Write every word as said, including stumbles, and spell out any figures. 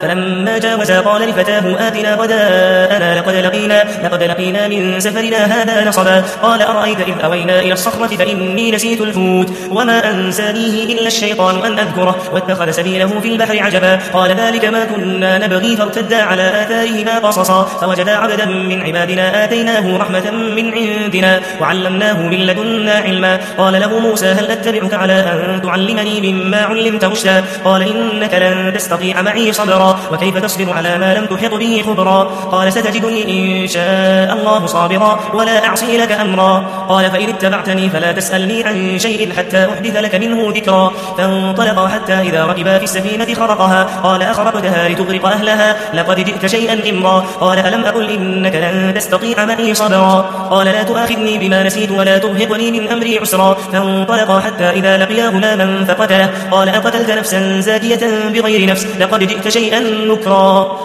فلما جاوزا قال لفتاه آتنا غداءنا لقد لقينا, لقد لقينا من سفرنا هذا نصبا. قال أرأيت إذ أوينا إلى الصخرة فإني نسيت الحوت وما أنسانيه إلا الشيطان أن أذكره واتخذ سبيله في البحر عجبا. قال ذلك ما كنا نبغي فارتدا على آثارهما قصصا فوجدا عبدا من عبادنا آتيناه رحمة من عندنا وعلمناه من لدنا علما. قال له موسى هل أتبعك على أن تعلمني مما علمت رشدا. قال إنك لن تستطيع معي صبرا وكيف تصبر على ما لم تحط به خبرا. قال ستجدني إن شاء الله صابرا ولا أعصي لك أمرا. قال فإن اتبعتني فلا تسألني عن شيء حتى أحدث لك منه ذكرا. فانطلقا حتى إذا ركبا في السفينة خرقها قال أخرقتها لتغرق أهلها لقد جئت شيئا إمرا. قال ألم أقل إنك لن تستطيع معي صبرا. قال لا تؤاخذني بما نسيت ولا ترهقني من أمري عسرا. فانطلقا حتى إذا لقيا غلاما فقتله قال أقتلت نفسا زاكية بغير نفس لقد جئت شيئا نكرا.